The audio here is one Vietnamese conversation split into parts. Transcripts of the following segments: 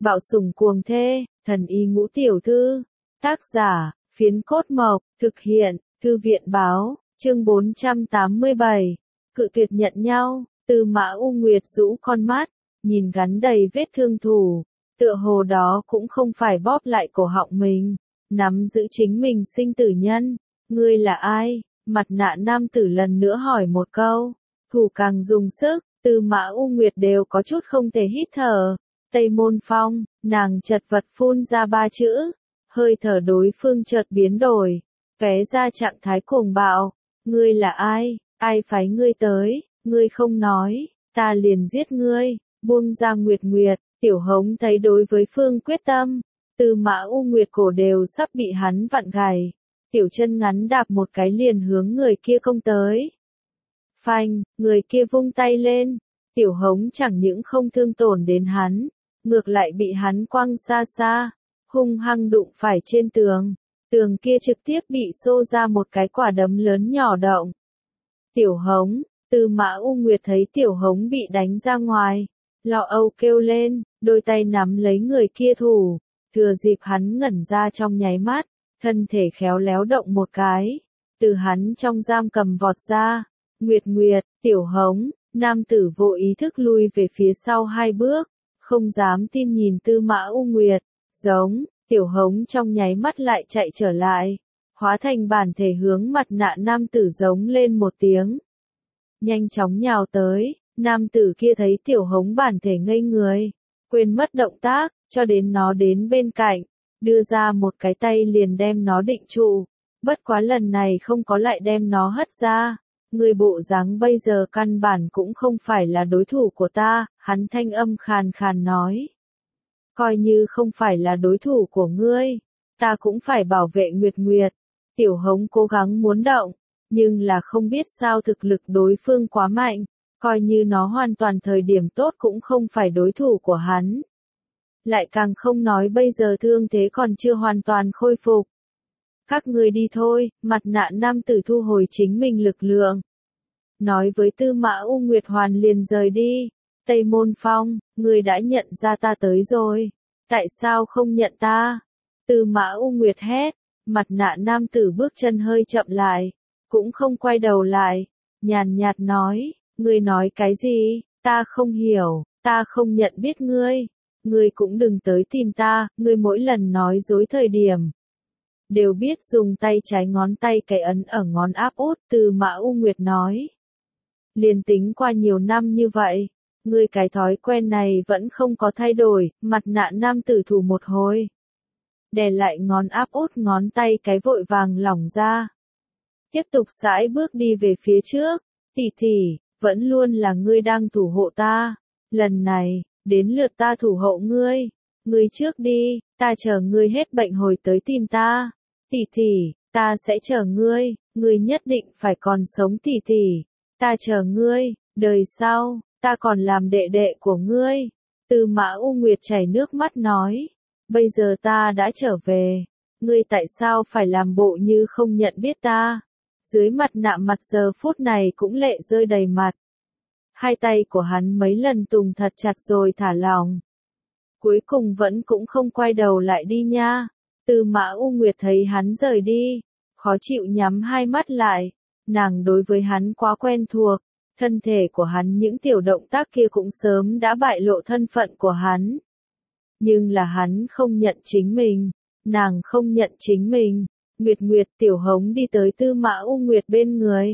Bạo sủng cuồng thê, thần y ngũ tiểu thư. Tác giả, Phiến Cốt Mộc, thực hiện, Thư viện báo, chương 487. Cự tuyệt nhận nhau, Tư Mã U Nguyệt rũ con mắt, nhìn gắn đầy vết thương thủ, tựa hồ đó cũng không phải bóp lại cổ họng mình, nắm giữ chính mình sinh tử nhân. Ngươi là ai? Mặt nạ nam tử lần nữa hỏi một câu, thủ càng dùng sức, Tư Mã U Nguyệt đều có chút không thể hít thở. Tây Môn Phong, nàng chật vật phun ra ba chữ, hơi thở đối phương chợt biến đổi, vé ra trạng thái cuồng bạo. Ngươi là ai? Ai phái ngươi tới? Ngươi không nói, ta liền giết ngươi. Buông ra Nguyệt Nguyệt, Tiểu Hống thấy đối với phương quyết tâm, Tư Mã U Nguyệt cổ đều sắp bị hắn vặn gãy, tiểu chân ngắn đạp một cái liền hướng người kia công tới. Phanh, người kia vung tay lên, Tiểu Hống chẳng những không thương tổn đến hắn, ngược lại bị hắn quăng xa xa, hung hăng đụng phải trên tường. Tường kia trực tiếp bị xô ra một cái quả đấm lớn nhỏ động. Tiểu Hống, Tư Mã U Nguyệt thấy Tiểu Hống bị đánh ra ngoài, lo âu kêu lên, đôi tay nắm lấy người kia thủ, thừa dịp hắn ngẩn ra trong nháy mắt, thân thể khéo léo động một cái, từ hắn trong giam cầm vọt ra. Nguyệt Nguyệt, Tiểu Hống, nam tử vô ý thức lui về phía sau hai bước, không dám tin nhìn Tư Mã U Nguyệt, giống. Tiểu Hống trong nháy mắt lại chạy trở lại, hóa thành bản thể hướng mặt nạ nam tử giống lên một tiếng. Nhanh chóng nhào tới, nam tử kia thấy Tiểu Hống bản thể ngây người, quên mất động tác, cho đến nó đến bên cạnh, đưa ra một cái tay liền đem nó định trụ, bất quá lần này không có lại đem nó hất ra. Người bộ dáng bây giờ căn bản cũng không phải là đối thủ của ta, hắn thanh âm khàn khàn nói. Coi như không phải là đối thủ của ngươi, ta cũng phải bảo vệ Nguyệt Nguyệt. Tiểu Hống cố gắng muốn động, nhưng là không biết sao thực lực đối phương quá mạnh, coi như nó hoàn toàn thời điểm tốt cũng không phải đối thủ của hắn. Lại càng không nói bây giờ thương thế còn chưa hoàn toàn khôi phục. Các ngươi đi thôi, mặt nạ nam tử thu hồi chính mình lực lượng. Nói với Tư Mã U Nguyệt hoàn liền rời đi. Tây Môn Phong, ngươi đã nhận ra ta tới rồi. Tại sao không nhận ta? Tư Mã U Nguyệt hét, mặt nạ nam tử bước chân hơi chậm lại, cũng không quay đầu lại, nhàn nhạt nói, ngươi nói cái gì? Ta không hiểu, ta không nhận biết ngươi. Ngươi cũng đừng tới tìm ta, ngươi mỗi lần nói dối thời điểm. Đều biết dùng tay trái ngón tay cái ấn ở ngón áp út, Tư Mã U Nguyệt nói. Liền tính qua nhiều năm như vậy, ngươi cái thói quen này vẫn không có thay đổi, mặt nạ nam tử thủ một hồi. Đè lại ngón áp út ngón tay cái vội vàng lỏng ra. Tiếp tục sải bước đi về phía trước, tỷ tỷ, vẫn luôn là ngươi đang thủ hộ ta. Lần này, đến lượt ta thủ hộ ngươi. Ngươi trước đi, ta chờ ngươi hết bệnh hồi tới tìm ta. Tỷ tỷ, ta sẽ chờ ngươi nhất định phải còn sống tỷ tỷ. Ta chờ ngươi, đời sau, ta còn làm đệ đệ của ngươi. Tư Mã U Nguyệt chảy nước mắt nói, bây giờ ta đã trở về, ngươi tại sao phải làm bộ như không nhận biết ta? Dưới mặt nạ mặt giờ phút này cũng lệ rơi đầy mặt. Hai tay của hắn mấy lần tùng thật chặt rồi thả lỏng. Cuối cùng vẫn cũng không quay đầu lại đi nha. Tư Mã U Nguyệt thấy hắn rời đi, khó chịu nhắm hai mắt lại. Nàng đối với hắn quá quen thuộc, thân thể của hắn những tiểu động tác kia cũng sớm đã bại lộ thân phận của hắn. Nhưng là hắn không nhận chính mình, nàng không nhận chính mình. Nguyệt Nguyệt, Tiểu Hống đi tới Tư Mã U Nguyệt bên người,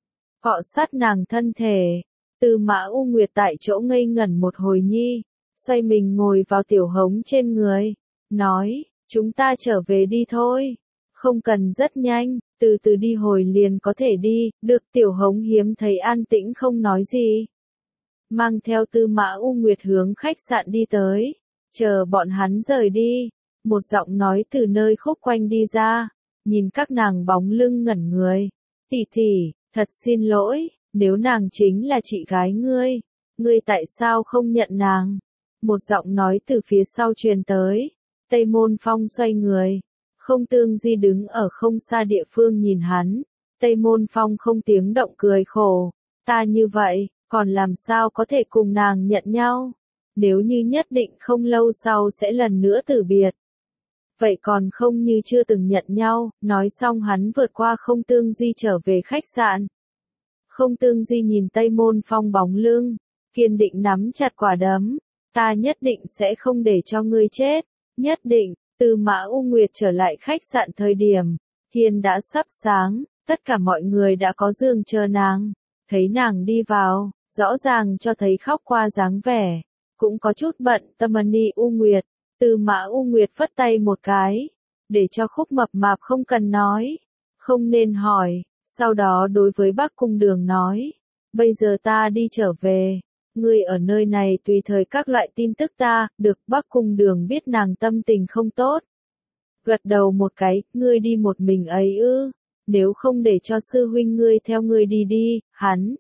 cọ sát nàng thân thể. Tư Mã U Nguyệt tại chỗ ngây ngẩn một hồi nhi, xoay mình ngồi vào Tiểu Hống trên người, nói, chúng ta trở về đi thôi, không cần rất nhanh, từ từ đi hồi liền có thể đi. Được. Tiểu Hống hiếm thấy an tĩnh không nói gì, mang theo Tư Mã U Nguyệt hướng khách sạn đi tới. Chờ bọn hắn rời đi, một giọng nói từ nơi khúc quanh đi ra, nhìn các nàng bóng lưng ngẩn người. Tỷ tỷ, thật xin lỗi, nếu nàng chính là chị gái ngươi tại sao không nhận nàng? Một giọng nói từ phía sau truyền tới. Tây Môn Phong xoay người, không tương di đứng ở không xa địa phương nhìn hắn. Tây Môn Phong không tiếng động cười khổ, ta như vậy, còn làm sao có thể cùng nàng nhận nhau? nếu như nhất định không lâu sau sẽ lần nữa từ biệt. Vậy còn không như chưa từng nhận nhau, nói xong hắn vượt qua Không Tương Di trở về khách sạn. Không Tương Di nhìn Tây Môn Phong bóng lưng, kiên định nắm chặt quả đấm, ta nhất định sẽ không để cho ngươi chết, nhất định. Tư Mã U Nguyệt trở lại khách sạn thời điểm, thiên đã sắp sáng, tất cả mọi người đã có giường chờ nàng, thấy nàng đi vào, rõ ràng cho thấy khóc qua dáng vẻ, cũng có chút bận tâm U Nguyệt. Tư Mã U Nguyệt phất tay một cái, để cho Khúc Mập Mạp không cần nói, không nên hỏi, sau đó đối với Bắc Cung Đường nói, bây giờ ta đi trở về, ngươi ở nơi này tùy thời các loại tin tức ta, được. Bắc Cung Đường biết nàng tâm tình không tốt. Gật đầu một cái, ngươi đi một mình ấy ư, nếu không để cho sư huynh ngươi theo ngươi đi đi, hắn.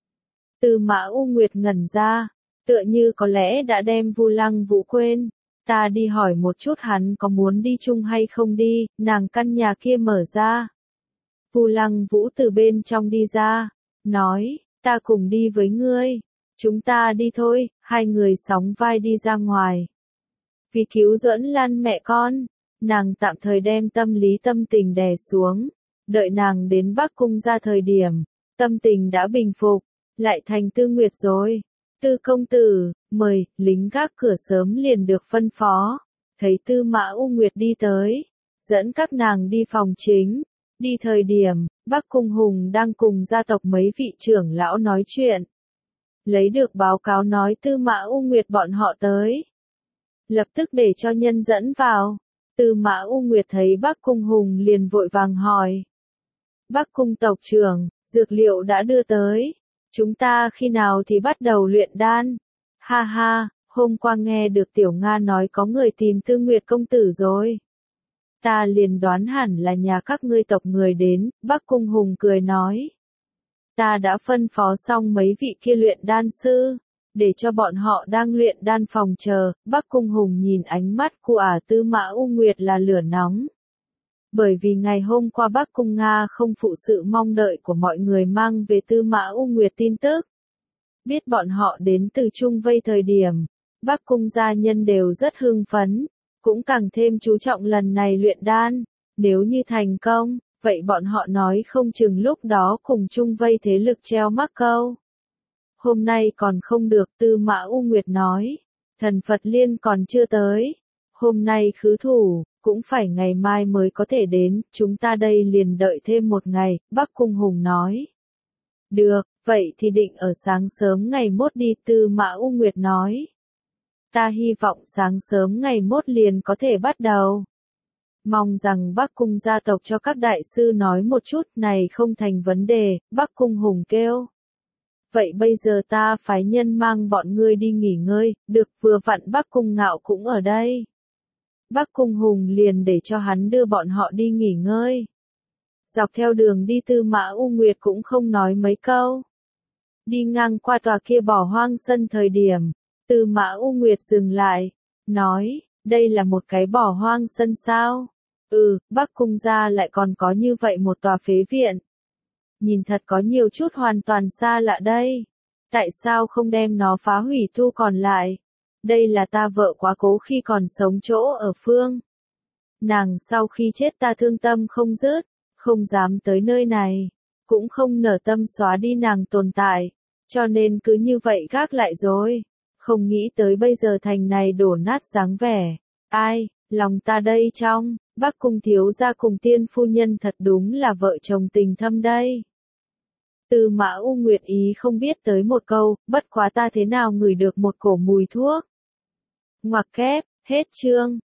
Tư Mã U Nguyệt ngẩn ra, tựa như có lẽ đã đem Vu Lăng Vũ quên. Ta đi hỏi một chút hắn có muốn đi chung hay không đi, nàng căn nhà kia mở ra. Vu Lăng Vũ từ bên trong đi ra, nói, ta cùng đi với ngươi, chúng ta đi thôi, hai người sóng vai đi ra ngoài. Vì cứu Duẫn Lan mẹ con, nàng tạm thời đem tâm lý tâm tình đè xuống, đợi nàng đến Bắc Cung ra thời điểm, tâm tình đã bình phục, lại thành Tư Nguyệt rồi. Tư công tử, mời, lính gác cửa sớm liền được phân phó, thấy Tư Mã U Nguyệt đi tới, dẫn các nàng đi phòng chính, đi thời điểm, Bắc Cung Hùng đang cùng gia tộc mấy vị trưởng lão nói chuyện. Lấy được báo cáo nói Tư Mã U Nguyệt bọn họ tới. Lập tức để cho nhân dẫn vào, Tư Mã U Nguyệt thấy Bắc Cung Hùng liền vội vàng hỏi. Bắc Cung tộc trưởng, dược liệu đã đưa tới. Chúng ta khi nào thì bắt đầu luyện đan? Ha ha, hôm qua nghe được Tiểu Nga nói có người tìm Tư Nguyệt công tử rồi. Ta liền đoán hẳn là nhà các ngươi tộc người đến, Bắc Cung Hùng cười nói. Ta đã phân phó xong mấy vị kia luyện đan sư, để cho bọn họ đang luyện đan phòng chờ. Bắc Cung Hùng nhìn ánh mắt của Tư Mã U Nguyệt là lửa nóng. Bởi vì ngày hôm qua Bắc Cung Nga không phụ sự mong đợi của mọi người mang về Tư Mã U Nguyệt tin tức. Biết bọn họ đến từ Trung Vây thời điểm, Bắc Cung gia nhân đều rất hưng phấn, cũng càng thêm chú trọng lần này luyện đan. Nếu như thành công, vậy bọn họ nói không chừng lúc đó cùng Trung Vây thế lực treo mắc câu. Hôm nay còn không được, Tư Mã U Nguyệt nói, thần Phật Liên còn chưa tới. Hôm nay khứ thủ, cũng phải ngày mai mới có thể đến, chúng ta đây liền đợi thêm một ngày, Bắc Cung Hùng nói. Được, vậy thì định ở sáng sớm ngày mốt đi, Tư Mã U Nguyệt nói. Ta hy vọng sáng sớm ngày mốt liền có thể bắt đầu. Mong rằng Bắc Cung gia tộc cho các đại sư nói một chút, này không thành vấn đề, Bắc Cung Hùng kêu. Vậy bây giờ ta phái nhân mang bọn ngươi đi nghỉ ngơi, được, vừa vặn Bắc Cung Ngạo cũng ở đây. Bắc Cung Hùng liền để cho hắn đưa bọn họ đi nghỉ ngơi. Dọc theo đường đi Tư Mã U Nguyệt cũng không nói mấy câu. Đi ngang qua tòa kia bỏ hoang sân thời điểm, Tư Mã U Nguyệt dừng lại, nói, đây là một cái bỏ hoang sân sao? Bắc Cung gia lại còn có như vậy một tòa phế viện. Nhìn thật có nhiều chút hoàn toàn xa lạ đây. Tại sao không đem nó phá hủy thu còn lại? Đây là ta vợ quá cố khi còn sống chỗ ở phương. Nàng sau khi chết ta thương tâm không dứt, không dám tới nơi này, cũng không nở tâm xóa đi nàng tồn tại, cho nên cứ như vậy gác lại rồi. Không nghĩ tới bây giờ thành này đổ nát dáng vẻ. Ai, lòng ta đây trong, Bắc Cung thiếu gia cùng Tiên phu nhân thật đúng là vợ chồng tình thâm đây. Tư Mã U Nguyệt ý không biết tới một câu, bất quá ta thế nào ngửi được một cổ mùi thuốc. Ngoặc kép, hết chương.